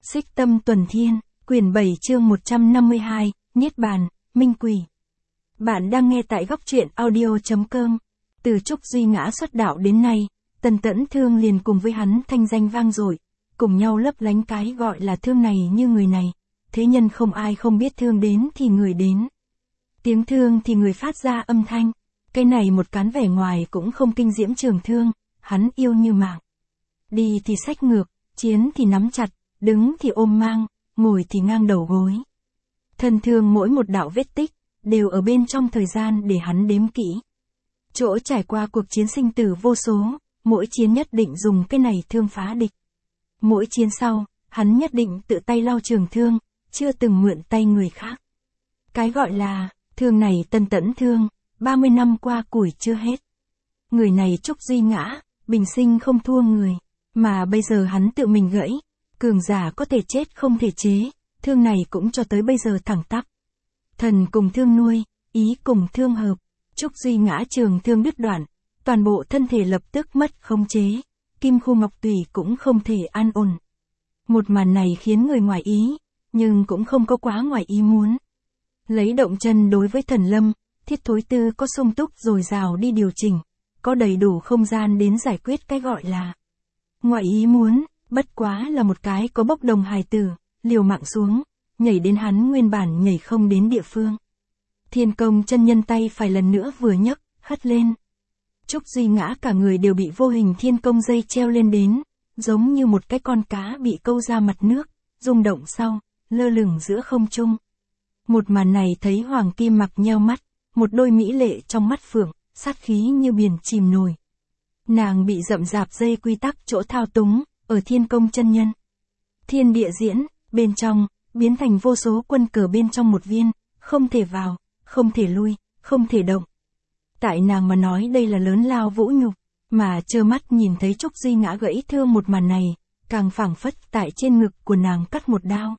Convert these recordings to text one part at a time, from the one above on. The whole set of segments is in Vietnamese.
Xích Tâm Tuần Thiên, quyển 7 chương 152, Niết Bàn, Minh Quỷ. Bạn đang nghe tại góc truyện audio.com. Từ Trúc Duy Ngã xuất đạo đến nay, Tần Tẫn Thương liền cùng với hắn thanh danh vang dội, cùng nhau lấp lánh cái gọi là thương này như người này. Thế nhân không ai không biết thương đến thì người đến. Tiếng thương thì người phát ra âm thanh. Cái này một cán vẻ ngoài cũng không kinh diễm trường thương, hắn yêu như mạng. Đi thì xách ngược, chiến thì nắm chặt, đứng thì ôm mang, ngồi thì ngang đầu gối. Thân thương mỗi một đạo vết tích, đều ở bên trong thời gian để hắn đếm kỹ. Chỗ trải qua cuộc chiến sinh tử vô số, mỗi chiến nhất định dùng cái này thương phá địch. Mỗi chiến sau, hắn nhất định tự tay lau trường thương, chưa từng mượn tay người khác. Cái gọi là, thương này Tần Tẫn Thương, 30 năm qua củi chưa hết. Người này Trúc Duy Ngã, bình sinh không thua người, mà bây giờ hắn tự mình gãy. Cường giả có thể chết không thể chế, thương này cũng cho tới bây giờ thẳng tắp. Thần cùng thương nuôi, ý cùng thương hợp, Trúc Duy Ngã trường thương đứt đoạn, toàn bộ thân thể lập tức mất khống chế, kim khu ngọc tùy cũng không thể an ổn. Một màn này khiến người ngoài ý, nhưng cũng không có quá ngoài ý muốn. Lấy động chân đối với thần lâm, Thiết Thối Tư có sung túc dồi dào đi điều chỉnh, có đầy đủ không gian đến giải quyết cái gọi là ngoại ý muốn. Bất quá là một cái có bốc đồng hài tử, liều mạng xuống, nhảy đến hắn nguyên bản nhảy không đến địa phương. Thiên Công chân nhân tay phải lần nữa vừa nhấc, hất lên. Trúc Duy Ngã cả người đều bị vô hình thiên công dây treo lên đến, giống như một cái con cá bị câu ra mặt nước, rung động sau, lơ lửng giữa không trung. Một màn này thấy Hoàng Kim Mặc nheo mắt, một đôi mỹ lệ trong mắt phượng, sát khí như biển chìm nổi. Nàng bị rậm rạp dây quy tắc chỗ thao túng. Ở Thiên Công chân nhân, thiên địa diễn, bên trong, biến thành vô số quân cờ bên trong một viên, không thể vào, không thể lui, không thể động. Tại nàng mà nói đây là lớn lao vũ nhục, mà trơ mắt nhìn thấy Trúc Duy Ngã gãy thương một màn này, càng phảng phất tại trên ngực của nàng cắt một đao.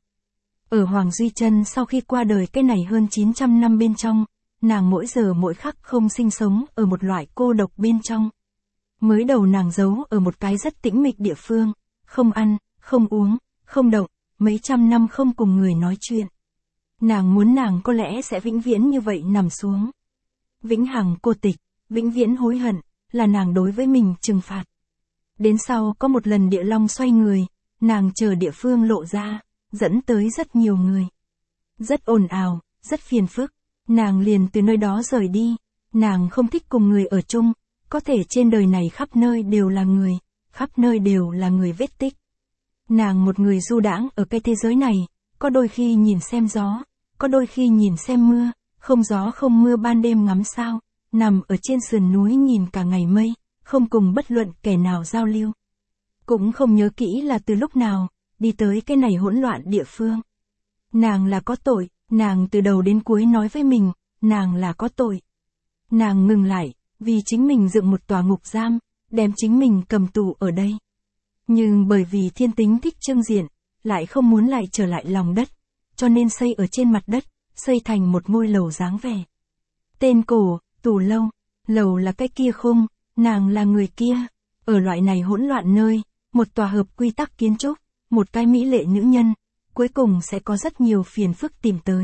Ở Hoàng Duy Chân sau khi qua đời cái này hơn 900 năm bên trong, nàng mỗi giờ mỗi khắc không sinh sống ở một loại cô độc bên trong. Mới đầu nàng giấu ở một cái rất tĩnh mịch địa phương, không ăn, không uống, không động, mấy trăm năm không cùng người nói chuyện. Nàng muốn nàng có lẽ sẽ vĩnh viễn như vậy nằm xuống. Vĩnh hằng cô tịch, vĩnh viễn hối hận, là nàng đối với mình trừng phạt. Đến sau có một lần địa long xoay người, nàng chờ địa phương lộ ra, dẫn tới rất nhiều người. Rất ồn ào, rất phiền phức, nàng liền từ nơi đó rời đi, nàng không thích cùng người ở chung. Có thể trên đời này khắp nơi đều là người, khắp nơi đều là người vết tích. Nàng một người du đãng ở cái thế giới này, có đôi khi nhìn xem gió, có đôi khi nhìn xem mưa, không gió không mưa ban đêm ngắm sao, nằm ở trên sườn núi nhìn cả ngày mây, không cùng bất luận kẻ nào giao lưu. Cũng không nhớ kỹ là từ lúc nào, đi tới cái này hỗn loạn địa phương. Nàng là có tội, nàng từ đầu đến cuối nói với mình, nàng là có tội. Nàng ngừng lại. Vì chính mình dựng một tòa ngục giam, đem chính mình cầm tù ở đây. Nhưng bởi vì thiên tính thích trưng diện, lại không muốn lại trở lại lòng đất, cho nên xây ở trên mặt đất, xây thành một ngôi lầu dáng vẻ. Tên cổ, tù lâu, lầu là cái kia khung, nàng là người kia. Ở loại này hỗn loạn nơi, một tòa hợp quy tắc kiến trúc, một cái mỹ lệ nữ nhân, cuối cùng sẽ có rất nhiều phiền phức tìm tới.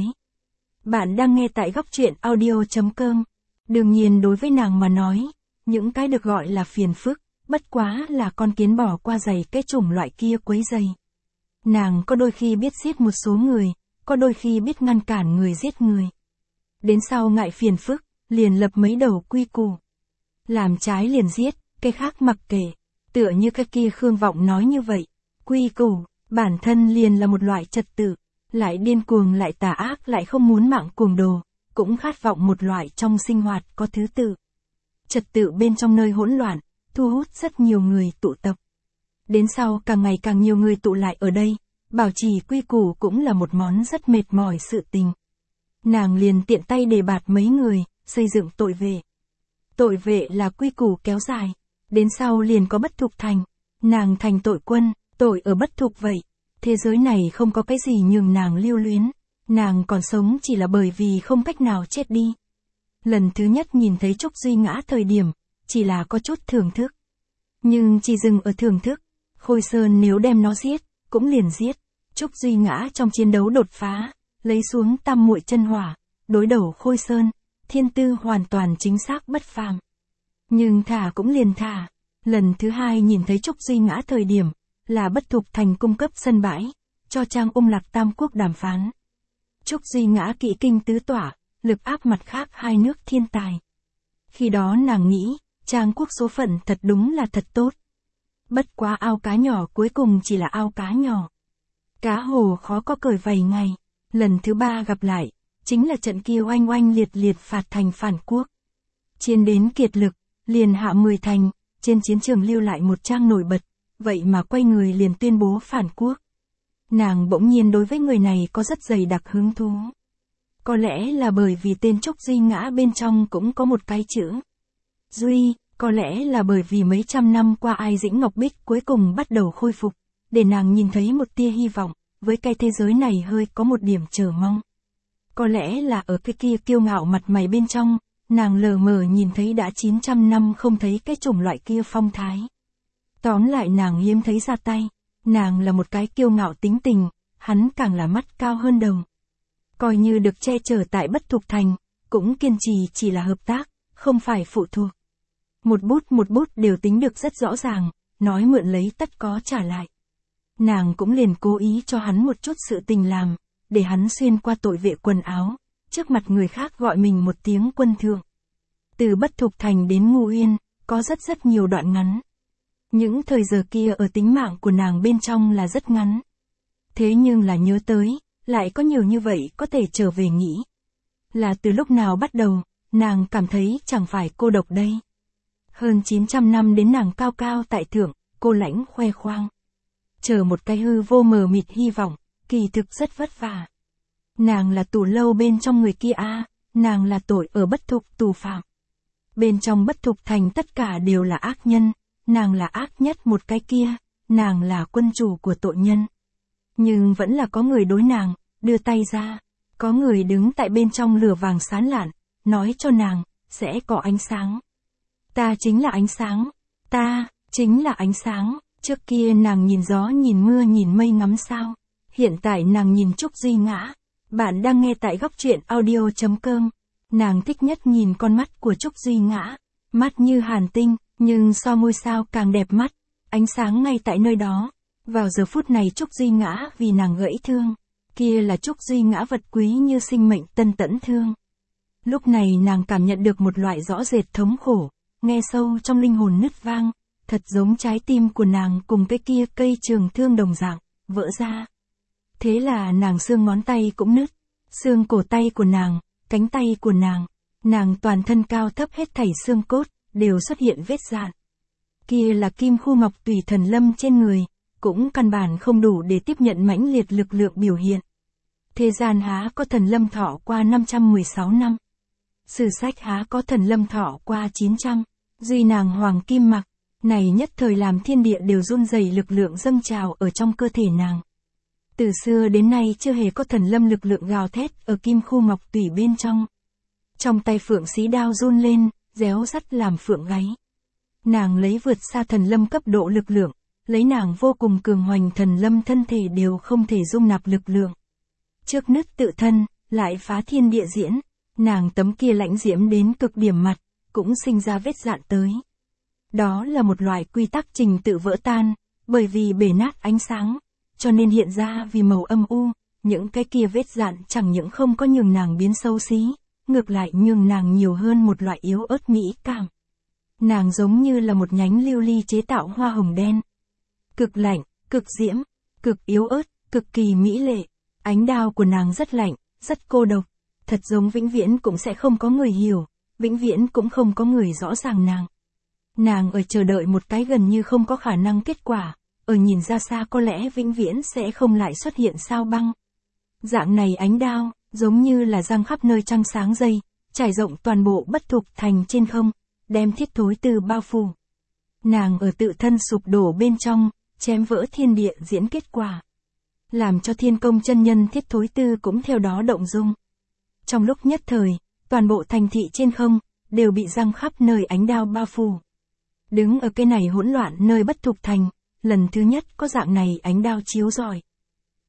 Bạn đang nghe tại góc truyện audio.com. Đương nhiên đối với nàng mà nói, những cái được gọi là phiền phức, bất quá là con kiến bỏ qua giày cái chủng loại kia quấy giày. Nàng có đôi khi biết giết một số người, có đôi khi biết ngăn cản người giết người. Đến sau ngại phiền phức, liền lập mấy đầu quy củ. Làm trái liền giết, cái khác mặc kệ, tựa như cái kia Khương Vọng nói như vậy. Quy củ, bản thân liền là một loại trật tự, lại điên cuồng lại tà ác lại không muốn mạng cuồng đồ. Cũng khát vọng một loại trong sinh hoạt có thứ tự. Trật tự bên trong nơi hỗn loạn, thu hút rất nhiều người tụ tập. Đến sau càng ngày càng nhiều người tụ lại ở đây, bảo trì quy củ cũng là một món rất mệt mỏi sự tình. Nàng liền tiện tay đề bạt mấy người, xây dựng tội vệ. Tội vệ là quy củ kéo dài, đến sau liền có bất thục thành. Nàng thành tội quân, tội ở bất thục vậy. Thế giới này không có cái gì nhường nàng lưu luyến. Nàng còn sống chỉ là bởi vì không cách nào chết đi. Lần thứ nhất nhìn thấy Trúc Duy Ngã thời điểm, chỉ là có chút thưởng thức. Nhưng chỉ dừng ở thưởng thức, Khôi Sơn nếu đem nó giết, cũng liền giết. Trúc Duy Ngã trong chiến đấu đột phá, lấy xuống tam muội chân hỏa, đối đầu Khôi Sơn, thiên tư hoàn toàn chính xác bất phàm. Nhưng thả cũng liền thả, lần thứ hai nhìn thấy Trúc Duy Ngã thời điểm, là Bất Thục Thành cung cấp sân bãi, cho Trang Lạc Tam Quốc đàm phán. Trúc Duy Ngã kỵ kinh tứ tỏa, lực áp mặt khác hai nước thiên tài. Khi đó nàng nghĩ, Trang Quốc số phận thật đúng là thật tốt. Bất quá ao cá nhỏ cuối cùng chỉ là ao cá nhỏ. Cá hồ khó có cởi vầy ngày. Lần thứ ba gặp lại, chính là trận kia oanh oanh liệt liệt phạt thành phản quốc. Chiến đến kiệt lực, liền hạ 10 thành, trên chiến trường lưu lại một trang nổi bật, vậy mà quay người liền tuyên bố phản quốc. Nàng bỗng nhiên đối với người này có rất dày đặc hứng thú. Có lẽ là bởi vì tên Trúc Duy Ngã bên trong cũng có một cái chữ Duy, có lẽ là bởi vì mấy trăm năm qua Ai Dĩnh Ngọc Bích cuối cùng bắt đầu khôi phục, để nàng nhìn thấy một tia hy vọng, với cái thế giới này hơi có một điểm chờ mong. Có lẽ là ở cái kia kiêu ngạo mặt mày bên trong, nàng lờ mờ nhìn thấy đã 900 năm không thấy cái chủng loại kia phong thái. Tóm lại nàng hiếm thấy ra tay, nàng là một cái kiêu ngạo tính tình, hắn càng là mắt cao hơn đầu. Coi như được che chở tại Bất Thục Thành, cũng kiên trì chỉ là hợp tác, không phải phụ thuộc. Một bút đều tính được rất rõ ràng, nói mượn lấy tất có trả lại. Nàng cũng liền cố ý cho hắn một chút sự tình làm, để hắn xuyên qua tội vệ quần áo, trước mặt người khác gọi mình một tiếng quân thượng. Từ Bất Thục Thành đến Ngũ Uyên, có rất nhiều đoạn ngắn. Những thời giờ kia ở tính mạng của nàng bên trong là rất ngắn. Thế nhưng là nhớ tới, lại có nhiều như vậy có thể trở về nghĩ. Là từ lúc nào bắt đầu, nàng cảm thấy chẳng phải cô độc đây. Hơn 900 năm đến nàng cao cao tại thượng, cô lãnh khoe khoang. Chờ một cái hư vô mờ mịt hy vọng, kỳ thực rất vất vả. Nàng là tù lâu bên trong người kia nàng là tội ở Bất Thục tù phạm. Bên trong Bất Thục Thành tất cả đều là ác nhân, nàng là ác nhất một cái kia, nàng là quân chủ của tội nhân. Nhưng vẫn là có người đối nàng, đưa tay ra, có người đứng tại bên trong lửa vàng sáng lạn, nói cho nàng, sẽ có ánh sáng. Ta chính là ánh sáng, ta, chính là ánh sáng, trước kia nàng nhìn gió nhìn mưa nhìn mây ngắm sao, hiện tại nàng nhìn Trúc Duy Ngã. Bạn đang nghe tại góc truyện audio.com, nàng thích nhất nhìn con mắt của Trúc Duy Ngã, mắt như hàn tinh, nhưng so ngôi sao càng đẹp mắt, ánh sáng ngay tại nơi đó. Vào giờ phút này Trúc Duy Ngã vì nàng gãy thương, kia là Trúc Duy Ngã vật quý như sinh mệnh tân tẫn thương. Lúc này nàng cảm nhận được một loại rõ rệt thống khổ, nghe sâu trong linh hồn nứt vang, thật giống trái tim của nàng cùng cái kia cây trường thương đồng dạng, vỡ ra. Thế là nàng xương ngón tay cũng nứt, xương cổ tay của nàng, cánh tay của nàng toàn thân cao thấp hết thảy xương cốt, đều xuất hiện vết rạn. Kia là kim khu ngọc tùy thần lâm trên người, cũng căn bản không đủ để tiếp nhận mãnh liệt lực lượng biểu hiện. Thế gian há có thần lâm thọ qua 516 năm. Sử sách há có thần lâm thọ qua 900, duy nàng hoàng kim mặc, này nhất thời làm thiên địa đều run rẩy lực lượng dâng trào ở trong cơ thể nàng. Từ xưa đến nay chưa hề có thần lâm lực lượng gào thét ở kim khu ngọc tùy bên trong. Trong tay phượng xí đao run lên, réo rắt làm phượng gáy. Nàng lấy vượt xa thần lâm cấp độ lực lượng, lấy nàng vô cùng cường hoành thần lâm thân thể đều không thể dung nạp lực lượng. Trước nứt tự thân, lại phá thiên địa diễn, nàng tấm kia lãnh diễm đến cực điểm mặt, cũng sinh ra vết rạn tới. Đó là một loại quy tắc trình tự vỡ tan, bởi vì bể nát ánh sáng, cho nên hiện ra vì màu âm u, những cái kia vết rạn chẳng những không có nhường nàng biến xấu xí, ngược lại nhường nàng nhiều hơn một loại yếu ớt mỹ cảm. Nàng giống như là một nhánh lưu ly chế tạo hoa hồng đen. Cực lạnh, cực diễm, cực yếu ớt, cực kỳ mỹ lệ. Ánh đao của nàng rất lạnh, rất cô độc. Thật giống vĩnh viễn cũng sẽ không có người hiểu, vĩnh viễn cũng không có người rõ ràng nàng. Nàng ở chờ đợi một cái gần như không có khả năng kết quả, ở nhìn ra xa có lẽ vĩnh viễn sẽ không lại xuất hiện sao băng. Dạng này ánh đao, giống như là giăng khắp nơi trăng sáng dây, trải rộng toàn bộ Bất Thục Thành trên không, đem Thiết Thối Tư bao phủ. Nàng ở tự thân sụp đổ bên trong, chém vỡ thiên địa diễn kết quả. Làm cho thiên công chân nhân Thiết Thối Tư cũng theo đó động dung. Trong lúc nhất thời, toàn bộ thành thị trên không, đều bị giăng khắp nơi ánh đao bao phủ. Đứng ở cái này hỗn loạn nơi Bất Thục Thành, lần thứ nhất có dạng này ánh đao chiếu rọi.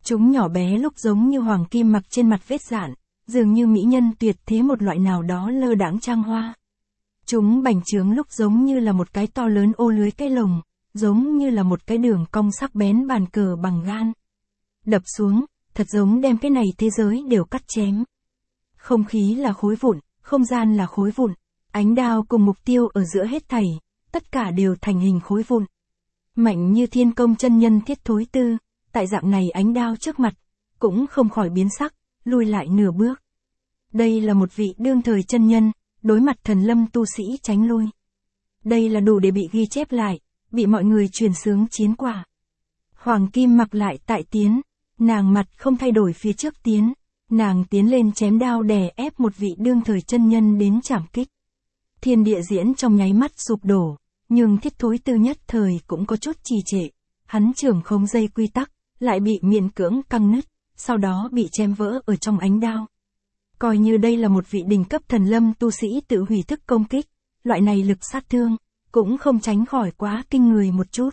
Chúng nhỏ bé lúc giống như hoàng kim mặc trên mặt vết dạn, dường như mỹ nhân tuyệt thế một loại nào đó lơ đãng trang hoa. Chúng bành trướng lúc giống như là một cái to lớn ô lưới cái lồng, giống như là một cái đường cong sắc bén bàn cờ bằng gan. Đập xuống, thật giống đem cái này thế giới đều cắt chém. Không khí là khối vụn, không gian là khối vụn, ánh đao cùng mục tiêu ở giữa hết thảy, tất cả đều thành hình khối vụn. Mạnh như Thiên Công chân nhân Thiết Thối Tư, tại dạng này ánh đao trước mặt, cũng không khỏi biến sắc, lùi lại nửa bước. Đây là một vị đương thời chân nhân, đối mặt thần lâm tu sĩ tránh lui. Đây là đủ để bị ghi chép lại, bị mọi người truyền xướng chiến quả. Hoàng kim mặc lại tại tiến, nàng mặt không thay đổi phía trước tiến, nàng tiến lên chém đao đè ép một vị đương thời chân nhân đến trảm kích. Thiên địa diễn trong nháy mắt sụp đổ, nhưng Thiết Thối Tư nhất thời cũng có chút trì trệ, hắn trưởng không dây quy tắc, lại bị miễn cưỡng căng nứt, sau đó bị chém vỡ ở trong ánh đao. Coi như đây là một vị đỉnh cấp thần lâm tu sĩ tự hủy thức công kích, loại này lực sát thương, cũng không tránh khỏi quá kinh người một chút.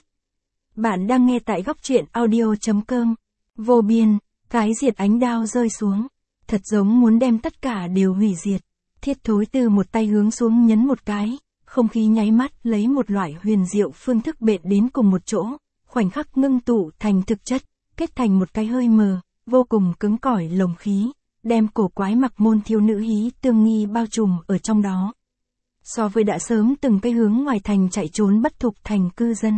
Bạn đang nghe tại góc truyện audio.com. Vô biên, cái diệt ánh đao rơi xuống, thật giống muốn đem tất cả đều hủy diệt. Thiết Thối Tư một tay hướng xuống nhấn một cái, không khí nháy mắt lấy một loại huyền diệu phương thức bện đến cùng một chỗ, khoảnh khắc ngưng tụ thành thực chất, kết thành một cái hơi mờ, vô cùng cứng cỏi lồng khí, đem cổ quái mặc môn thiếu nữ Hí Tương Nghi bao trùm ở trong đó. So với đã sớm từng cái hướng ngoài thành chạy trốn bất thục thành cư dân,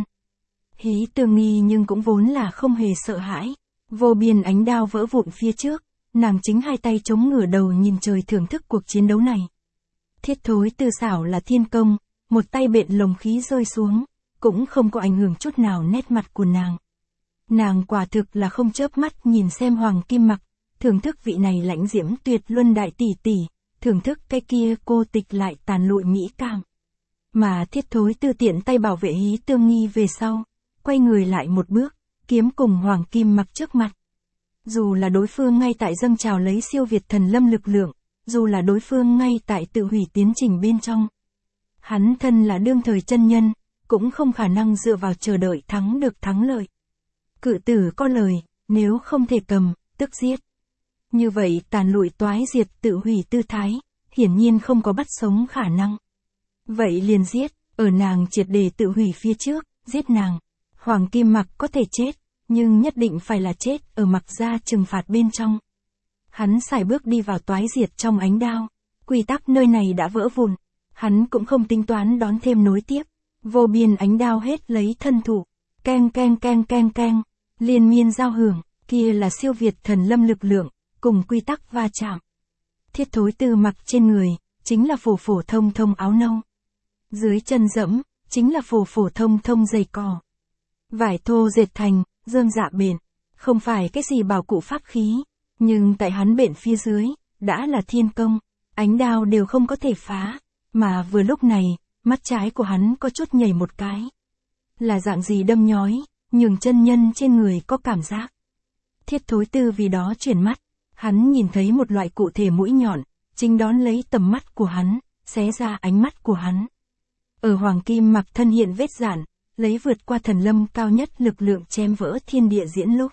Hí Tương Nghi nhưng cũng vốn là không hề sợ hãi. Vô biên ánh đao vỡ vụn phía trước, nàng chính hai tay chống ngửa đầu nhìn trời thưởng thức cuộc chiến đấu này. Thiết Thối Tư xảo là thiên công, một tay bện lồng khí rơi xuống, cũng không có ảnh hưởng chút nào nét mặt của nàng. Nàng quả thực là không chớp mắt nhìn xem hoàng kim mặc, thưởng thức vị này lãnh diễm tuyệt luân đại tỷ tỷ, thưởng thức cái kia cô tịch lại tàn lụi mỹ cảm. Mà Thiết Thối Tư tiện tay bảo vệ Hí Tương Nghi về sau, quay người lại một bước, kiếm cùng hoàng kim mặc trước mặt. Dù là đối phương ngay tại dâng trào lấy siêu việt thần lâm lực lượng, dù là đối phương ngay tại tự hủy tiến trình bên trong. Hắn thân là đương thời chân nhân, cũng không khả năng dựa vào chờ đợi thắng được thắng lợi. Cự tử có lời, nếu không thể cầm, tức giết. Như vậy tàn lụi toái diệt tự hủy tư thái, hiển nhiên không có bắt sống khả năng. Vậy liền giết, ở nàng triệt để tự hủy phía trước, giết nàng. Hoàng kim mặc có thể chết, nhưng nhất định phải là chết ở mặc gia trừng phạt bên trong. Hắn sải bước đi vào toái diệt trong ánh đao, quy tắc nơi này đã vỡ vụn, hắn cũng không tính toán đón thêm nối tiếp. Vô biên ánh đao hết lấy thân thủ, keng keng keng keng keng, liên miên giao hưởng, kia là siêu việt thần lâm lực lượng, cùng quy tắc va chạm. Thiết Thối Tư mặc trên người, chính là phổ phổ thông thông áo nâu. Dưới chân dẫm, chính là phổ phổ thông thông giày cỏ. Vải thô dệt thành, rơm dạ bện, không phải cái gì bảo cụ pháp khí, nhưng tại hắn bện phía dưới, đã là thiên công, ánh đao đều không có thể phá, mà vừa lúc này, mắt trái của hắn có chút nhảy một cái. Là dạng gì đâm nhói, nhường chân nhân trên người có cảm giác. Thiết Thối Tư vì đó chuyển mắt, hắn nhìn thấy một loại cụ thể mũi nhọn, chính đón lấy tầm mắt của hắn, xé ra ánh mắt của hắn. Ở hoàng kim mặc thân hiện vết dạn, lấy vượt qua thần lâm cao nhất lực lượng chém vỡ thiên địa diễn lúc.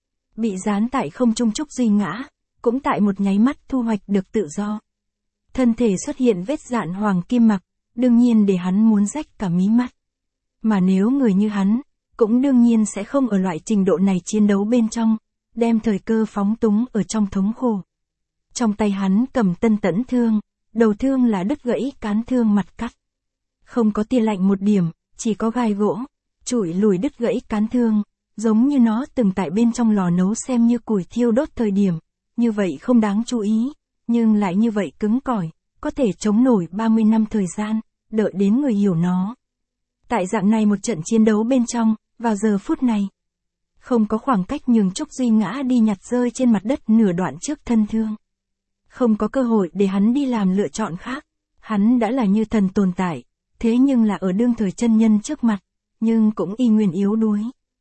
Bị dán tại không trung trúc duy ngã, cũng tại một nháy mắt thu hoạch được tự do. Thân thể xuất hiện vết dạn hoàng kim mặc, đương nhiên để hắn muốn rách cả mí mắt. Mà nếu người như hắn, cũng đương nhiên sẽ không ở loại trình độ này chiến đấu bên trong, đem thời cơ phóng túng ở trong thống khổ. Trong tay hắn cầm tân tẫn thương, đầu thương là đứt gãy cán thương mặt cắt. Không có tia lạnh một điểm, chỉ có gai gỗ, chủi lùi đứt gãy cán thương, giống như nó từng tại bên trong lò nấu xem như củi thiêu đốt thời điểm, như vậy không đáng chú ý, nhưng lại như vậy cứng cỏi, có thể chống nổi 30 năm thời gian, đợi đến người hiểu nó. Tại dạng này một trận chiến đấu bên trong, vào giờ phút này, không có khoảng cách nhường Trúc Duy ngã đi nhặt rơi trên mặt đất nửa đoạn trước thân thương. Không có cơ hội để hắn đi làm lựa chọn khác, hắn đã là như thần tồn tại, thế nhưng là ở đương thời chân nhân trước mặt, nhưng cũng y nguyên yếu đuối.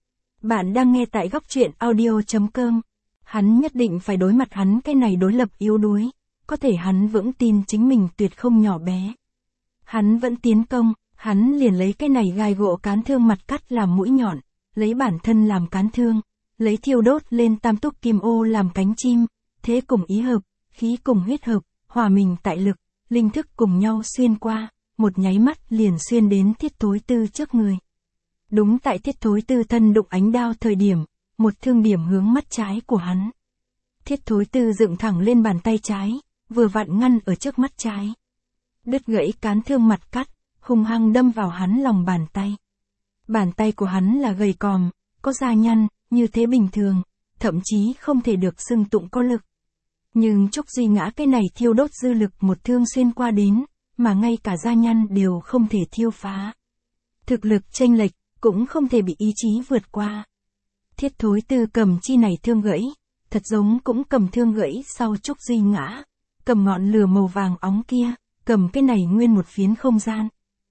Bạn đang nghe tại góc truyện audio.com. Hắn nhất định phải đối mặt hắn cái này đối lập yếu đuối, có thể hắn vững tin chính mình tuyệt không nhỏ bé. Hắn vẫn tiến công, hắn liền lấy cái này gai gỗ cán thương mặt cắt làm mũi nhọn, lấy bản thân làm cán thương, lấy thiêu đốt lên tam túc kim ô làm cánh chim, thế cùng ý hợp, khí cùng huyết hợp, hòa mình tại lực, linh thức cùng nhau xuyên qua, một nháy mắt liền xuyên đến Thiết Thối Tư trước người. Đúng tại Thiết Thối Tư thân đụng ánh đao thời điểm, một thương điểm hướng mắt trái của hắn. Thiết Thối Tư dựng thẳng lên bàn tay trái, vừa vặn ngăn ở trước mắt trái. Đứt gãy cán thương mặt cắt, hung hăng đâm vào hắn lòng bàn tay. Bàn tay của hắn là gầy còm, có da nhăn, như thế bình thường, thậm chí không thể được xưng tụng có lực. Nhưng Trúc Duy Ngã cái này thiêu đốt dư lực một thương xuyên qua đến, mà ngay cả da nhăn đều không thể thiêu phá. Thực lực chênh lệch, cũng không thể bị ý chí vượt qua. Thiết Thối Tư cầm chi này thương gãy, thật giống cũng cầm thương gãy sau Trúc Duy Ngã, cầm ngọn lửa màu vàng óng kia, cầm cái này nguyên một phiến không gian.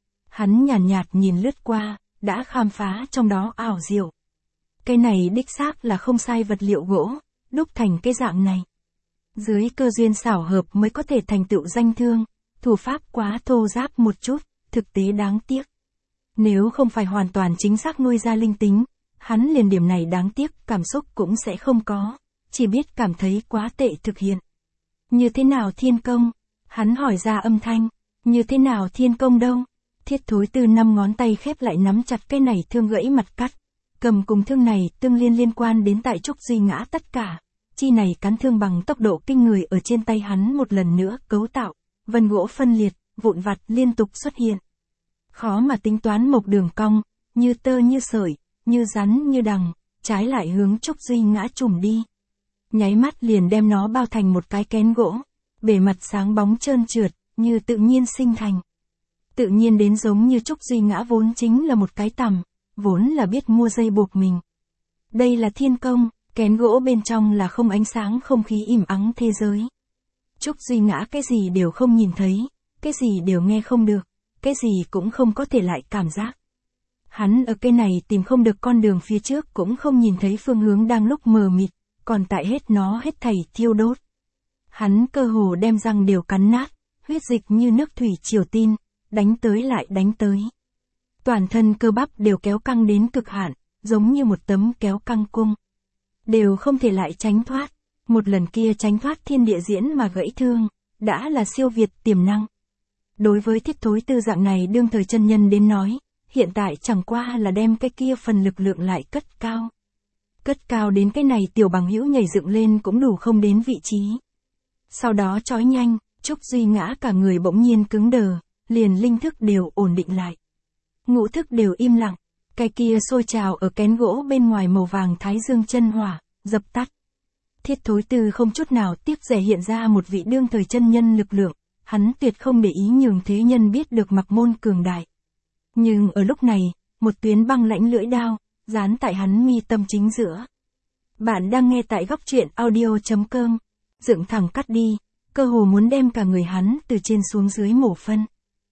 Hắn nhàn nhạt nhìn lướt qua, đã khám phá trong đó ảo diệu. Cái này đích xác là không sai vật liệu gỗ, đúc thành cái dạng này. Dưới cơ duyên xảo hợp mới có thể thành tựu danh thương, thủ pháp quá thô ráp một chút, thực tế đáng tiếc. Nếu không phải hoàn toàn chính xác nuôi ra linh tính, hắn liền điểm này đáng tiếc cảm xúc cũng sẽ không có, chỉ biết cảm thấy quá tệ thực hiện. Như thế nào thiên công? Hắn hỏi ra âm thanh, như thế nào thiên công đâu? Thiết Thối Tư 5 ngón tay khép lại nắm chặt cái này thương gãy mặt cắt, cầm cùng thương này tương liên quan đến tại Trúc Duy Ngã tất cả. Chi này cán thương bằng tốc độ kinh người ở trên tay hắn một lần nữa cấu tạo, vân gỗ phân liệt, vụn vặt liên tục xuất hiện. Khó mà tính toán một đường cong, như tơ như sợi, như rắn như đằng, trái lại hướng Trúc Duy Ngã trùm đi. Nháy mắt liền đem nó bao thành một cái kén gỗ, bề mặt sáng bóng trơn trượt, như tự nhiên sinh thành. Tự nhiên đến giống như Trúc Duy Ngã vốn chính là một cái tằm, vốn là biết mua dây buộc mình. Đây là thiên công, kén gỗ bên trong là không ánh sáng không khí im ắng thế giới. Trúc Duy Ngã cái gì đều không nhìn thấy, cái gì đều nghe không được, cái gì cũng không có thể lại cảm giác. Hắn ở cái này tìm không được con đường phía trước cũng không nhìn thấy phương hướng đang lúc mờ mịt, còn tại hết nó hết thảy thiêu đốt. Hắn cơ hồ đem răng đều cắn nát, huyết dịch như nước thủy triều tin, đánh tới lại đánh tới. Toàn thân cơ bắp đều kéo căng đến cực hạn, giống như một tấm kéo căng cung. Đều không thể lại tránh thoát. Một lần kia tránh thoát thiên địa diễn mà gãy thương, đã là siêu việt tiềm năng. Đối với Thiết Thối Tư dạng này đương thời chân nhân đến nói, hiện tại chẳng qua là đem cái kia phần lực lượng lại cất cao. Cất cao đến cái này tiểu bằng hữu nhảy dựng lên cũng đủ không đến vị trí. Sau đó chói nhanh, Trúc Duy Ngã cả người bỗng nhiên cứng đờ, liền linh thức đều ổn định lại. Ngũ thức đều im lặng, cái kia sôi trào ở kén gỗ bên ngoài màu vàng thái dương chân hỏa, dập tắt. Thiết Thối Tư không chút nào tiếc rẻ hiện ra một vị đương thời chân nhân lực lượng, hắn tuyệt không để ý nhường thế nhân biết được mặc môn cường đại. Nhưng ở lúc này, một tuyến băng lãnh lưỡi đao, dán tại hắn mi tâm chính giữa. Bạn đang nghe tại góc truyện audio.com, dựng thẳng cắt đi, cơ hồ muốn đem cả người hắn từ trên xuống dưới mổ phân.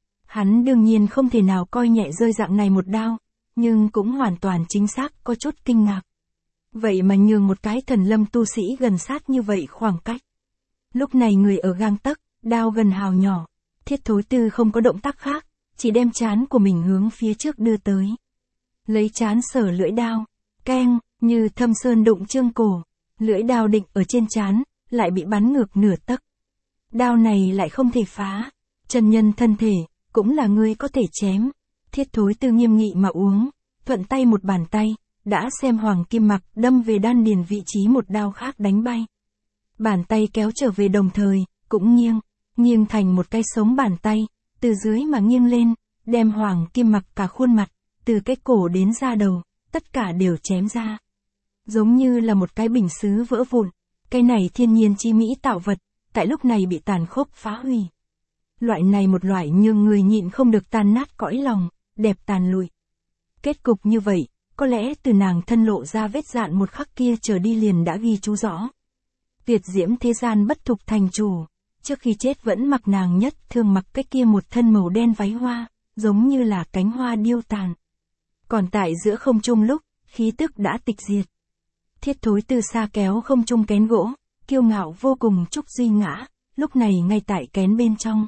Hắn đương nhiên không thể nào coi nhẹ rơi dạng này một đao, nhưng cũng hoàn toàn chính xác có chút kinh ngạc. Vậy mà nhường một cái thần lâm tu sĩ gần sát như vậy khoảng cách. Lúc này người ở gang tấc, đao gần hào nhỏ, Thiết Thối Tư không có động tác khác, chỉ đem trán của mình hướng phía trước đưa tới. Lấy trán sở lưỡi đao, keng, như thâm sơn đụng trương cổ, lưỡi đao định ở trên trán, lại bị bắn ngược nửa tấc. Đao này lại không thể phá, chân nhân thân thể, cũng là ngươi có thể chém. Thiết Thối Tư nghiêm nghị mà uống, thuận tay một bàn tay, đã xem Hoàng Kim Mặc đâm về đan điền vị trí một đao khác đánh bay. Bàn tay kéo trở về đồng thời, cũng nghiêng thành một cái sống bàn tay, từ dưới mà nghiêng lên, đem Hoàng Kim Mặc cả khuôn mặt, từ cái cổ đến da đầu, tất cả đều chém ra. Giống như là một cái bình sứ vỡ vụn, cái này thiên nhiên chi mỹ tạo vật, tại lúc này bị tàn khốc phá hủy. Loại này một loại nhường người nhịn không được tan nát cõi lòng, đẹp tàn lụi. Kết cục như vậy, có lẽ từ nàng thân lộ ra vết dạn một khắc kia trở đi liền đã ghi chú rõ. Tuyệt diễm thế gian bất thục thành chủ, trước khi chết vẫn mặc nàng nhất thường mặc cái kia một thân màu đen váy hoa, giống như là cánh hoa điêu tàn. Còn tại giữa không trung lúc, khí tức đã tịch diệt. Thiết Thối Tư xa kéo không trung kén gỗ, kiêu ngạo vô cùng Trúc Duy Ngã, lúc này ngay tại kén bên trong.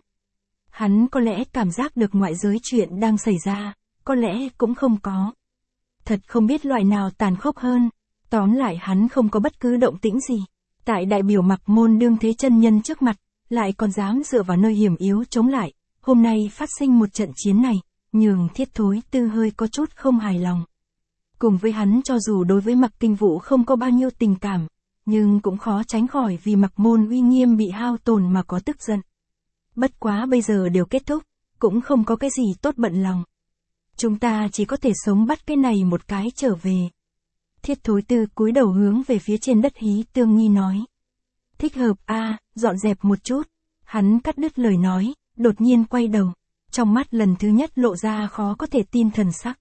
Hắn có lẽ cảm giác được ngoại giới chuyện đang xảy ra, có lẽ cũng không có. Thật không biết loại nào tàn khốc hơn, Tóm lại hắn không có bất cứ động tĩnh gì. Tại đại biểu Mặc Môn Đương Thế chân nhân trước mặt, lại còn dám dựa vào nơi hiểm yếu chống lại. Hôm nay phát sinh một trận chiến này, nhường Thiết Thối Tư hơi có chút không hài lòng. Cùng với hắn cho dù đối với Mặc Kinh Vũ không có bao nhiêu tình cảm, nhưng cũng khó tránh khỏi vì Mặc Môn uy nghiêm bị hao tổn mà có tức giận. Bất quá bây giờ đều kết thúc, cũng không có cái gì tốt bận lòng. Chúng ta chỉ có thể sống bắt cái này một cái trở về. Thiết Thối Tư cúi đầu hướng về phía trên đất Hí Tương Nghi nói. Thích hợp a, dọn dẹp một chút. Hắn cắt đứt lời nói, đột nhiên quay đầu. Trong mắt lần thứ nhất lộ ra khó có thể tin thần sắc.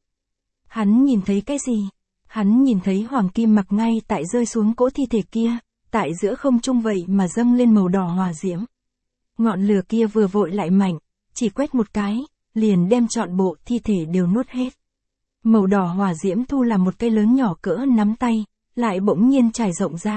Hắn nhìn thấy cái gì? Hắn nhìn thấy Hoàng Kim Mặc ngay tại rơi xuống cỗ thi thể kia, tại giữa không trung vậy mà dâng lên màu đỏ hỏa diễm. Ngọn lửa kia vừa vội lại mạnh, chỉ quét một cái, liền đem trọn bộ thi thể đều nuốt hết. Màu đỏ hỏa diễm thu làm một cây lớn nhỏ cỡ nắm tay, lại bỗng nhiên trải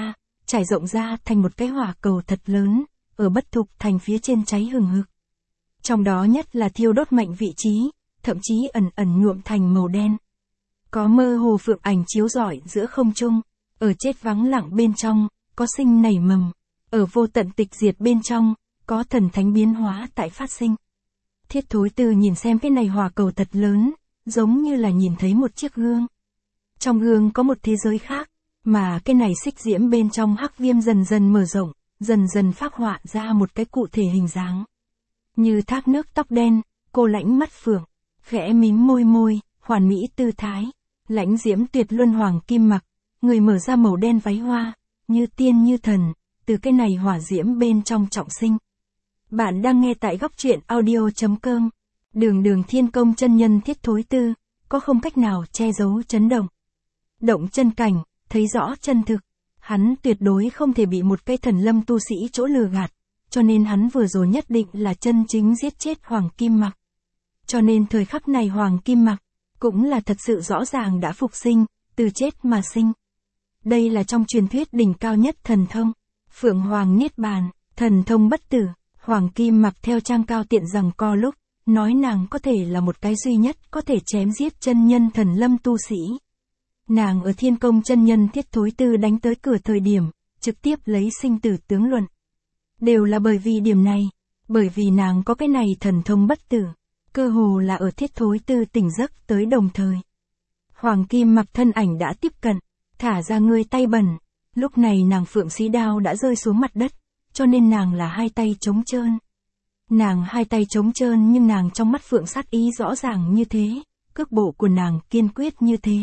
rộng ra thành một cái hỏa cầu thật lớn, ở Bất Thục Thành phía trên cháy hừng hực. Trong đó nhất là thiêu đốt mạnh vị trí, thậm chí ẩn ẩn nhuộm thành màu đen. Có mơ hồ phượng ảnh chiếu rọi giữa không trung, ở chết vắng lặng bên trong, có sinh nảy mầm, ở vô tận tịch diệt bên trong, có thần thánh biến hóa tại phát sinh. Thiết Thối Tư nhìn xem cái này hỏa cầu thật lớn, giống như là nhìn thấy một chiếc gương. Trong gương có một thế giới khác, mà cái này xích diễm bên trong hắc viêm dần dần mở rộng, dần dần phác họa ra một cái cụ thể hình dáng. Như thác nước tóc đen, cô lãnh mắt phượng, khẽ mím môi, hoàn mỹ tư thái, lãnh diễm tuyệt luân Hoàng Kim Mặc, người mở ra màu đen váy hoa, như tiên như thần, từ cái này hỏa diễm bên trong trọng sinh. Bạn đang nghe tại góc truyện audio.com. Đường Thiên Công chân nhân Thiết Thối Tư, có không cách nào che giấu chấn động. Động chân cảnh, thấy rõ chân thực. Hắn tuyệt đối không thể bị một cây thần lâm tu sĩ chỗ lừa gạt, cho nên hắn vừa rồi nhất định là chân chính giết chết Hoàng Kim Mặc. Cho nên thời khắc này Hoàng Kim Mặc, cũng là thật sự rõ ràng đã phục sinh, từ chết mà sinh. Đây là trong truyền thuyết đỉnh cao nhất thần thông, Phượng Hoàng Niết Bàn, thần thông bất tử. Hoàng Kim Mặc theo trang cao tiện rằng co lúc, nói nàng có thể là một cái duy nhất có thể chém giết chân nhân thần lâm tu sĩ. Nàng ở Thiên Công chân nhân Thiết Thối Tư đánh tới cửa thời điểm, trực tiếp lấy sinh tử tướng luận. Đều là bởi vì điểm này, bởi vì nàng có cái này thần thông bất tử, cơ hồ là ở Thiết Thối Tư tỉnh giấc tới đồng thời. Hoàng Kim Mặc thân ảnh đã tiếp cận, thả ra người tay bẩn, lúc này nàng phượng xí đao đã rơi xuống mặt đất, cho nên nàng là hai tay trống trơn. Nàng hai tay trống trơn nhưng nàng trong mắt phượng sát ý rõ ràng như thế, cước bộ của nàng kiên quyết như thế.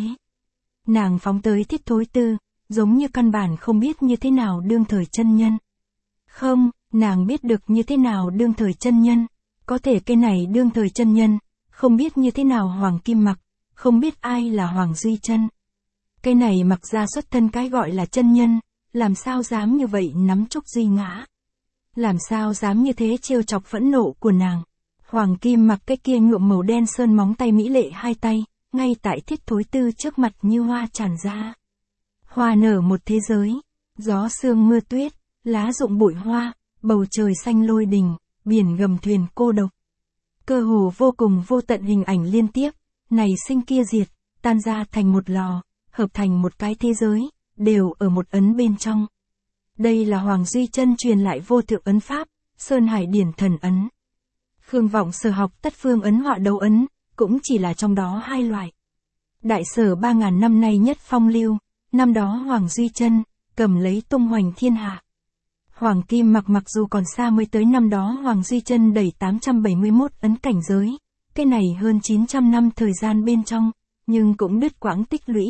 Nàng phóng tới Thiết Thối Tư, giống như căn bản không biết như thế nào đương thời chân nhân. Không, nàng biết được như thế nào đương thời chân nhân, có thể cái này đương thời chân nhân, không biết như thế nào Hoàng Kim Mặc, không biết ai là Hoàng Duy Chân. Cái này mặc ra xuất thân cái gọi là chân nhân, làm sao dám như vậy nắm Trúc Duy Ngã. Làm sao dám như thế trêu chọc phẫn nộ của nàng. Hoàng Kim Mặc cái kia nhuộm màu đen sơn móng tay mỹ lệ hai tay, ngay tại Thiết Thối Tư trước mặt như hoa tràn ra. Hoa nở một thế giới, gió sương mưa tuyết, lá rụng bụi hoa, bầu trời xanh lôi đình, biển gầm thuyền cô độc. Cơ hồ vô cùng vô tận hình ảnh liên tiếp, này sinh kia diệt, tan ra thành một lò, hợp thành một cái thế giới, đều ở một ấn bên trong. Đây là Hoàng Duy Chân truyền lại vô thượng ấn pháp, Sơn Hải Điển Thần ấn. Khương Vọng Sở học Tất Phương ấn họa đấu ấn, cũng chỉ là trong đó hai loại. Đại Sở 3000 năm nay nhất phong lưu, năm đó Hoàng Duy Chân cầm lấy tung hoành thiên hạ. Hoàng Kim Mặc mặc dù còn xa mới tới năm đó Hoàng Duy Chân đẩy 871 ấn cảnh giới, cái này hơn 900 năm thời gian bên trong, nhưng cũng đứt quãng tích lũy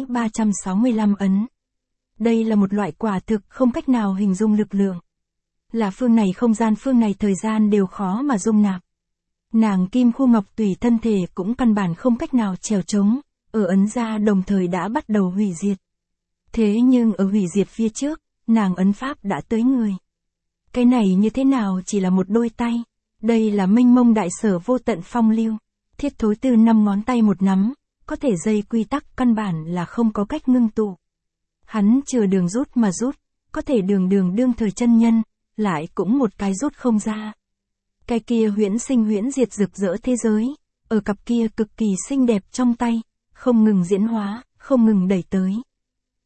365 ấn. Đây là một loại quả thực không cách nào hình dung lực lượng. Là phương này không gian phương này thời gian đều khó mà dung nạp. Nàng Kim Khu Ngọc tùy thân thể cũng căn bản không cách nào trèo trống, ở ấn ra đồng thời đã bắt đầu hủy diệt. Thế nhưng ở hủy diệt phía trước, nàng ấn pháp đã tới người. Cái này như thế nào chỉ là một đôi tay, đây là mênh mông đại sở vô tận phong lưu. Thiết Thối Tư 5 ngón tay một nắm, có thể dây quy tắc căn bản là không có cách ngưng tụ. Hắn chừa đường rút mà rút, có thể đường đương thời chân nhân, lại cũng một cái rút không ra. Cái kia huyễn sinh huyễn diệt rực rỡ thế giới, ở cặp kia cực kỳ xinh đẹp trong tay, không ngừng diễn hóa, không ngừng đẩy tới.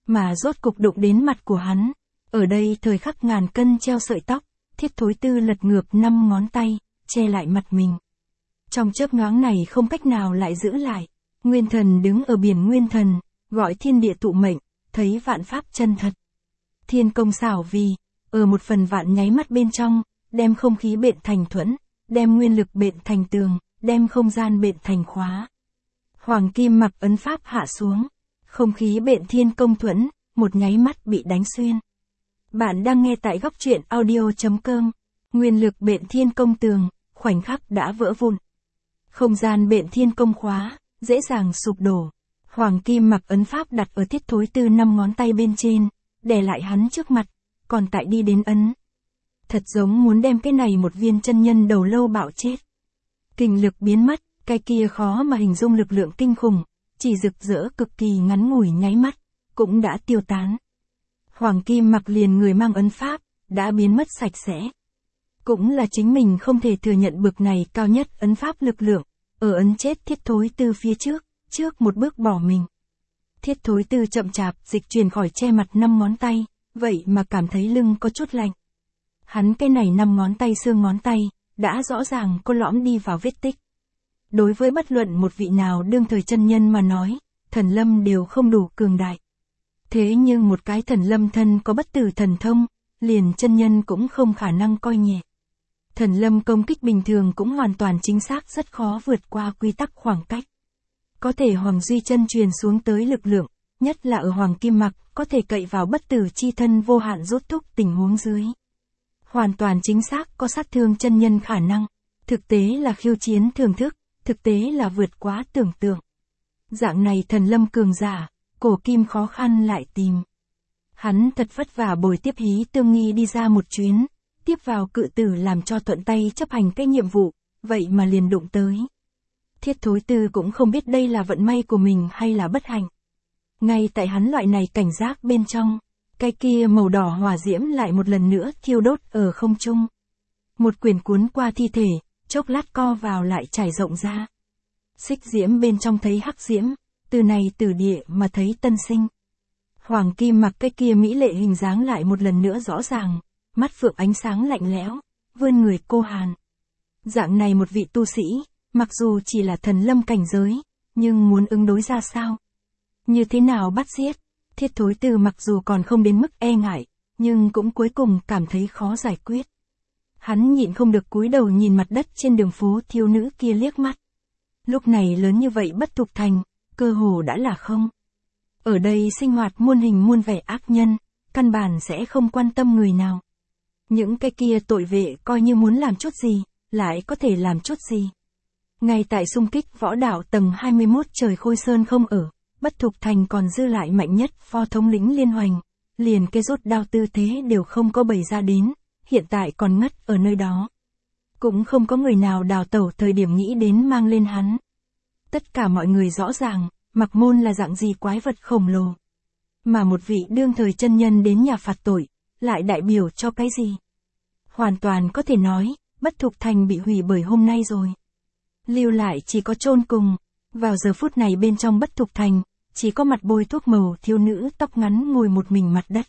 mà rốt cục đụng đến mặt của hắn. Ở đây thời khắc ngàn cân treo sợi tóc, Thiết Thối Tư lật ngược 5 ngón tay, che lại mặt mình. Trong chớp nhoáng này không cách nào lại giữ lại. Nguyên Thần đứng ở biển Nguyên Thần, gọi thiên địa tụ mệnh, thấy vạn pháp chân thật. Thiên công xảo vì, ở một phần vạn nháy mắt bên trong, đem không khí bện thành thuẫn, đem nguyên lực bện thành tường, đem không gian bện thành khóa. Hoàng kim mặc ấn pháp hạ xuống, không khí bện thiên công thuẫn, một nháy mắt bị đánh xuyên. Bạn đang nghe tại góc truyện audio.com, nguyên lực bện thiên công tường, khoảnh khắc đã vỡ vụn. Không gian bện thiên công khóa, dễ dàng sụp đổ. Hoàng kim mặc ấn pháp đặt ở Thiết Thối Tư 5 ngón tay bên trên, đè lại hắn trước mặt, còn tại đi đến ấn. Thật giống muốn đem cái này một viên chân nhân đầu lâu bạo chết. Kình lực biến mất, cái kia khó mà hình dung lực lượng kinh khủng, chỉ rực rỡ cực kỳ ngắn ngủi nháy mắt, cũng đã tiêu tán. Hoàng kim mặc liền người mang ấn pháp, đã biến mất sạch sẽ. Cũng là chính mình không thể thừa nhận bực này cao nhất ấn pháp lực lượng, ở ấn chết Thiết Thối Tư phía trước một bước bỏ mình. Thiết Thối Tư chậm chạp dịch chuyển khỏi che mặt 5 ngón tay, vậy mà cảm thấy lưng có chút lạnh. Hắn cái này 5 ngón tay xương ngón tay, đã rõ ràng có lõm đi vào vết tích. Đối với bất luận một vị nào đương thời chân nhân mà nói, thần lâm đều không đủ cường đại. Thế nhưng một cái thần lâm thân có bất tử thần thông, liền chân nhân cũng không khả năng coi nhẹ. Thần lâm công kích bình thường cũng hoàn toàn chính xác rất khó vượt qua quy tắc khoảng cách. Có thể Hoàng Duy chân truyền xuống tới lực lượng, nhất là ở Hoàng Kim Mặc, có thể cậy vào bất tử chi thân vô hạn rút thúc tình huống dưới. Hoàn toàn chính xác có sát thương chân nhân khả năng, thực tế là khiêu chiến thưởng thức, thực tế là vượt quá tưởng tượng. Dạng này thần lâm cường giả, cổ kim khó khăn lại tìm. Hắn thật vất vả bồi tiếp Hí Tương Nghi đi ra một chuyến, tiếp vào cự tử làm cho thuận tay chấp hành cái nhiệm vụ, vậy mà liền đụng tới. Thiết Thối Tư cũng không biết đây là vận may của mình hay là bất hạnh. Ngay tại hắn loại này cảnh giác bên trong, cái kia màu đỏ hỏa diễm lại một lần nữa thiêu đốt ở không trung. Một quyển cuốn qua thi thể, chốc lát co vào lại trải rộng ra. Xích diễm bên trong thấy hắc diễm, từ này từ địa mà thấy tân sinh. Hoàng Kim Mặc cái kia mỹ lệ hình dáng lại một lần nữa rõ ràng, mắt phượng ánh sáng lạnh lẽo, vươn người cô hàn. Dạng này một vị tu sĩ, mặc dù chỉ là thần lâm cảnh giới, nhưng muốn ứng đối ra sao? Như thế nào bắt giết? Thiết Thối Tư mặc dù còn không đến mức e ngại, nhưng cũng cuối cùng cảm thấy khó giải quyết. Hắn nhịn không được cúi đầu nhìn mặt đất trên đường phố thiếu nữ kia liếc mắt. Lúc này lớn như vậy Bất Thục Thành, cơ hồ đã là không. Ở đây sinh hoạt muôn hình muôn vẻ ác nhân, căn bản sẽ không quan tâm người nào. Những cái kia tội vệ coi như muốn làm chút gì, lại có thể làm chút gì. Ngay tại xung kích võ đảo tầng 21 trời Khôi Sơn không ở, Bất Thục Thành còn dư lại mạnh nhất phó thống lĩnh Liên Hoành, liền cái rút đao tư thế đều không có bày ra đến, hiện tại còn ngất ở nơi đó. Cũng không có người nào đào tẩu thời điểm nghĩ đến mang lên hắn. Tất cả mọi người rõ ràng, Mặc Môn là dạng gì quái vật khổng lồ. Mà một vị đương thời chân nhân đến nhà phạt tội, lại đại biểu cho cái gì? Hoàn toàn có thể nói, Bất Thục Thành bị hủy bởi hôm nay rồi. Lưu lại chỉ có chôn cùng, vào giờ phút này bên trong Bất Thục Thành, chỉ có mặt bôi thuốc màu thiếu nữ tóc ngắn ngồi một mình mặt đất.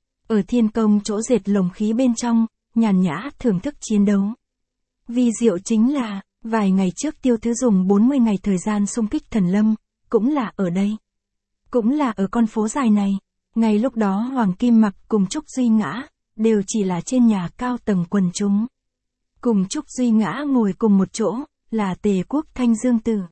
Ở thiên công chỗ dệt lồng khí bên trong, nhàn nhã thưởng thức chiến đấu. Vì diệu chính là, vài ngày trước Tiêu Thứ dùng 40 ngày thời gian xung kích thần lâm, cũng là ở đây. Cũng là ở con phố dài này, ngay lúc đó Hoàng Kim Mặc cùng Trúc Duy Ngã, đều chỉ là trên nhà cao tầng quần chúng. Cùng Trúc Duy Ngã ngồi cùng một chỗ, là Tề Quốc Thanh Dương Tử.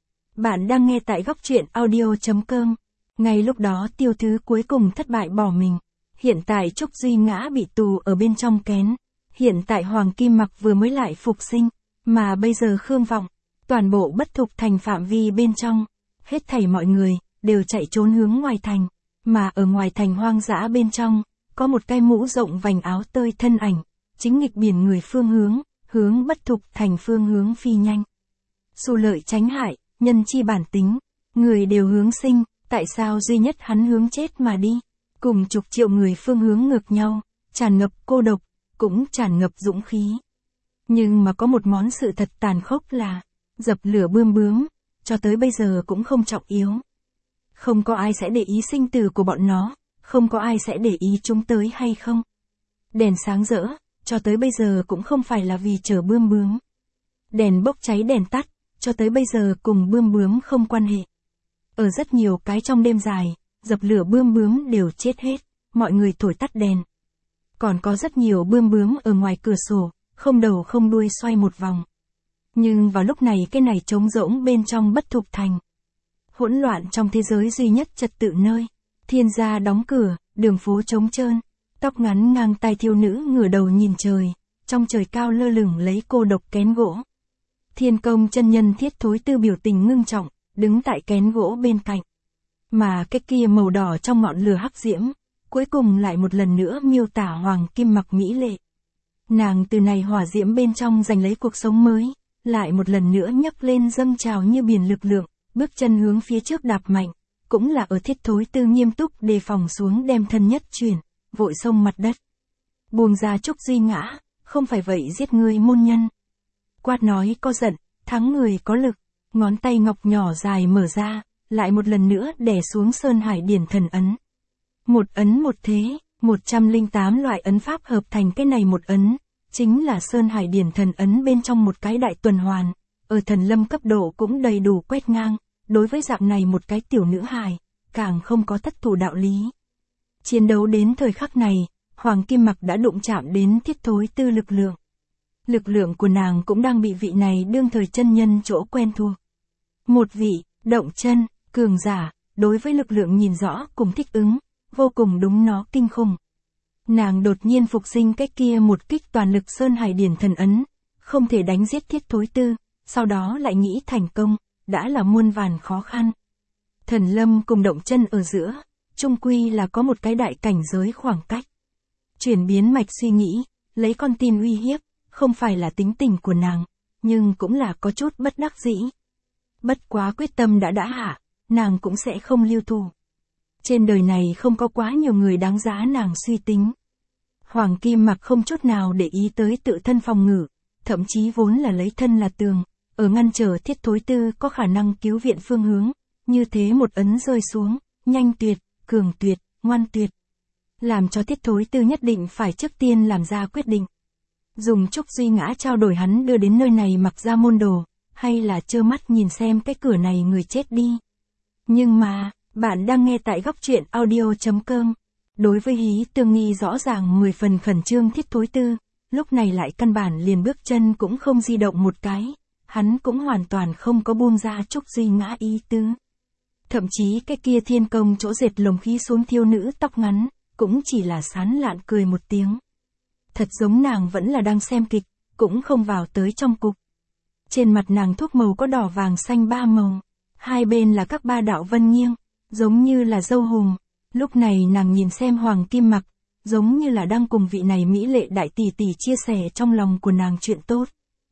Bạn đang nghe tại góc truyện audio.com. Ngay lúc đó Tiêu Thứ cuối cùng thất bại bỏ mình. Hiện tại Trúc Duy Ngã bị tù ở bên trong kén. Hiện tại Hoàng Kim Mặc vừa mới lại phục sinh. Mà bây giờ Khương Vọng, toàn bộ Bất Thục Thành phạm vi bên trong. Hết thảy mọi người, đều chạy trốn hướng ngoài thành. Mà ở ngoài thành hoang dã bên trong, có một cái mũ rộng vành áo tơi thân ảnh. Chính nghịch biển người phương hướng Bất Thục Thành phương hướng phi nhanh. Xù lợi tránh hại, nhân chi bản tính, người đều hướng sinh, tại sao duy nhất hắn hướng chết mà đi? Cùng chục triệu người phương hướng ngược nhau, tràn ngập cô độc, cũng tràn ngập dũng khí. Nhưng mà có một món sự thật tàn khốc là, dập lửa bươm bướm, cho tới bây giờ cũng không trọng yếu. Không có ai sẽ để ý sinh tử của bọn nó, không có ai sẽ để ý chúng tới hay không. Đèn sáng rỡ, cho tới bây giờ cũng không phải là vì chờ bươm bướm. Đèn bốc cháy đèn tắt, cho tới bây giờ cùng bươm bướm không quan hệ. Ở rất nhiều cái trong đêm dài, dập lửa bươm bướm đều chết hết, mọi người thổi tắt đèn. Còn có rất nhiều bươm bướm ở ngoài cửa sổ, không đầu không đuôi xoay một vòng. Nhưng vào lúc này cái này trống rỗng bên trong Bất Thục Thành. Hỗn loạn trong thế giới duy nhất trật tự nơi. Thiên gia đóng cửa, đường phố trống trơn. Tóc ngắn ngang tai thiếu nữ ngửa đầu nhìn trời, trong trời cao lơ lửng lấy cô độc kén gỗ. Thiên Công chân nhân Thiết Thối Tư biểu tình ngưng trọng, đứng tại kén gỗ bên cạnh. Mà cái kia màu đỏ trong ngọn lửa hắc diễm, cuối cùng lại một lần nữa miêu tả Hoàng Kim Mặc mỹ lệ. Nàng từ này hỏa diễm bên trong giành lấy cuộc sống mới, lại một lần nữa nhấc lên dâng trào như biển lực lượng, bước chân hướng phía trước đạp mạnh, cũng là ở Thiết Thối Tư nghiêm túc đề phòng xuống đem thân nhất chuyển, vội xông mặt đất. Buông ra Trúc Duy Ngã, không phải vậy giết ngươi môn nhân. Quát nói có giận, thắng người có lực, ngón tay ngọc nhỏ dài mở ra, lại một lần nữa đè xuống Sơn Hải Điển Thần ấn. Một ấn một thế, 108 loại ấn pháp hợp thành cái này một ấn, chính là Sơn Hải Điển Thần ấn bên trong một cái đại tuần hoàn, ở thần lâm cấp độ cũng đầy đủ quét ngang, đối với dạng này một cái tiểu nữ hài, càng không có thất thủ đạo lý. Chiến đấu đến thời khắc này, Hoàng Kim Mặc đã đụng chạm đến Thiết Thối Tư lực lượng. Lực lượng của nàng cũng đang bị vị này đương thời chân nhân chỗ quen thuộc. Một vị, động chân, cường giả, đối với lực lượng nhìn rõ cùng thích ứng, vô cùng đúng nó kinh khủng. Nàng đột nhiên phục sinh cái kia một kích toàn lực Sơn Hải Điển Thần ấn, không thể đánh giết Thiết Thối Tư, sau đó lại nghĩ thành công, đã là muôn vàn khó khăn. Thần lâm cùng động chân ở giữa, chung quy là có một cái đại cảnh giới khoảng cách. Chuyển biến mạch suy nghĩ, lấy con tin uy hiếp, không phải là tính tình của nàng, nhưng cũng là có chút bất đắc dĩ. Bất quá quyết tâm đã hạ, nàng cũng sẽ không lưu thù. Trên đời này không có quá nhiều người đáng giá nàng suy tính. Hoàng Kim Mặc không chút nào để ý tới tự thân phòng ngự, thậm chí vốn là lấy thân là tường, ở ngăn trở Thiết Thối Tư có khả năng cứu viện phương hướng, như thế một ấn rơi xuống, nhanh tuyệt, cường tuyệt, ngoan tuyệt. Làm cho Thiết Thối Tư nhất định phải trước tiên làm ra quyết định. Dùng Trúc Duy Ngã trao đổi hắn đưa đến nơi này mặc ra môn đồ, hay là trơ mắt nhìn xem cái cửa này người chết đi. Nhưng mà, bạn đang nghe tại góc truyện audio.com. Đối với hí tương nghi rõ ràng 10 phần khẩn trương Thiết Thối Tư, lúc này lại căn bản liền bước chân cũng không di động một cái, hắn cũng hoàn toàn không có buông ra Trúc Duy Ngã ý tứ. Thậm chí cái kia Thiên Công chỗ dệt lồng khí xuống thiếu nữ tóc ngắn, cũng chỉ là sán lạn cười một tiếng. Thật giống nàng vẫn là đang xem kịch, cũng không vào tới trong cục. Trên mặt nàng thuốc màu có đỏ vàng xanh ba màu, hai bên là các ba đạo vân nghiêng, giống như là dâu hùng. Lúc này nàng nhìn xem Hoàng Kim Mặc, giống như là đang cùng vị này mỹ lệ đại tỷ tỷ chia sẻ trong lòng của nàng chuyện tốt.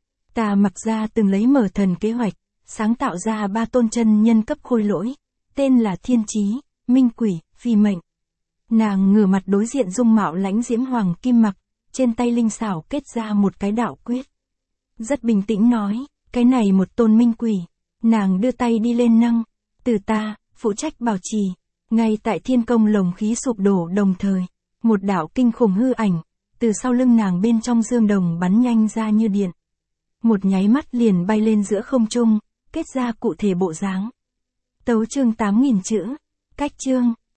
Ta Mặc ra từng lấy mở thần kế hoạch, sáng tạo ra 3 tôn chân nhân cấp khôi lỗi, tên là Thiên Chí, Minh Quỷ, Phi Mệnh. Nàng ngửa mặt đối diện dung mạo lãnh diễm Hoàng Kim Mặc, trên tay linh xảo kết ra một cái đạo quyết. Rất bình tĩnh nói, cái này một tôn minh quỷ. Nàng đưa tay đi lên nâng, từ ta, phụ trách bảo trì. Ngay tại Thiên Công lồng khí sụp đổ đồng thời, một đạo kinh khủng hư ảnh, từ sau lưng nàng bên trong dương đồng bắn nhanh ra như điện. Một nháy mắt liền bay lên giữa không trung, kết ra cụ thể bộ dáng. Tấu chương 8000 chữ, cách chương.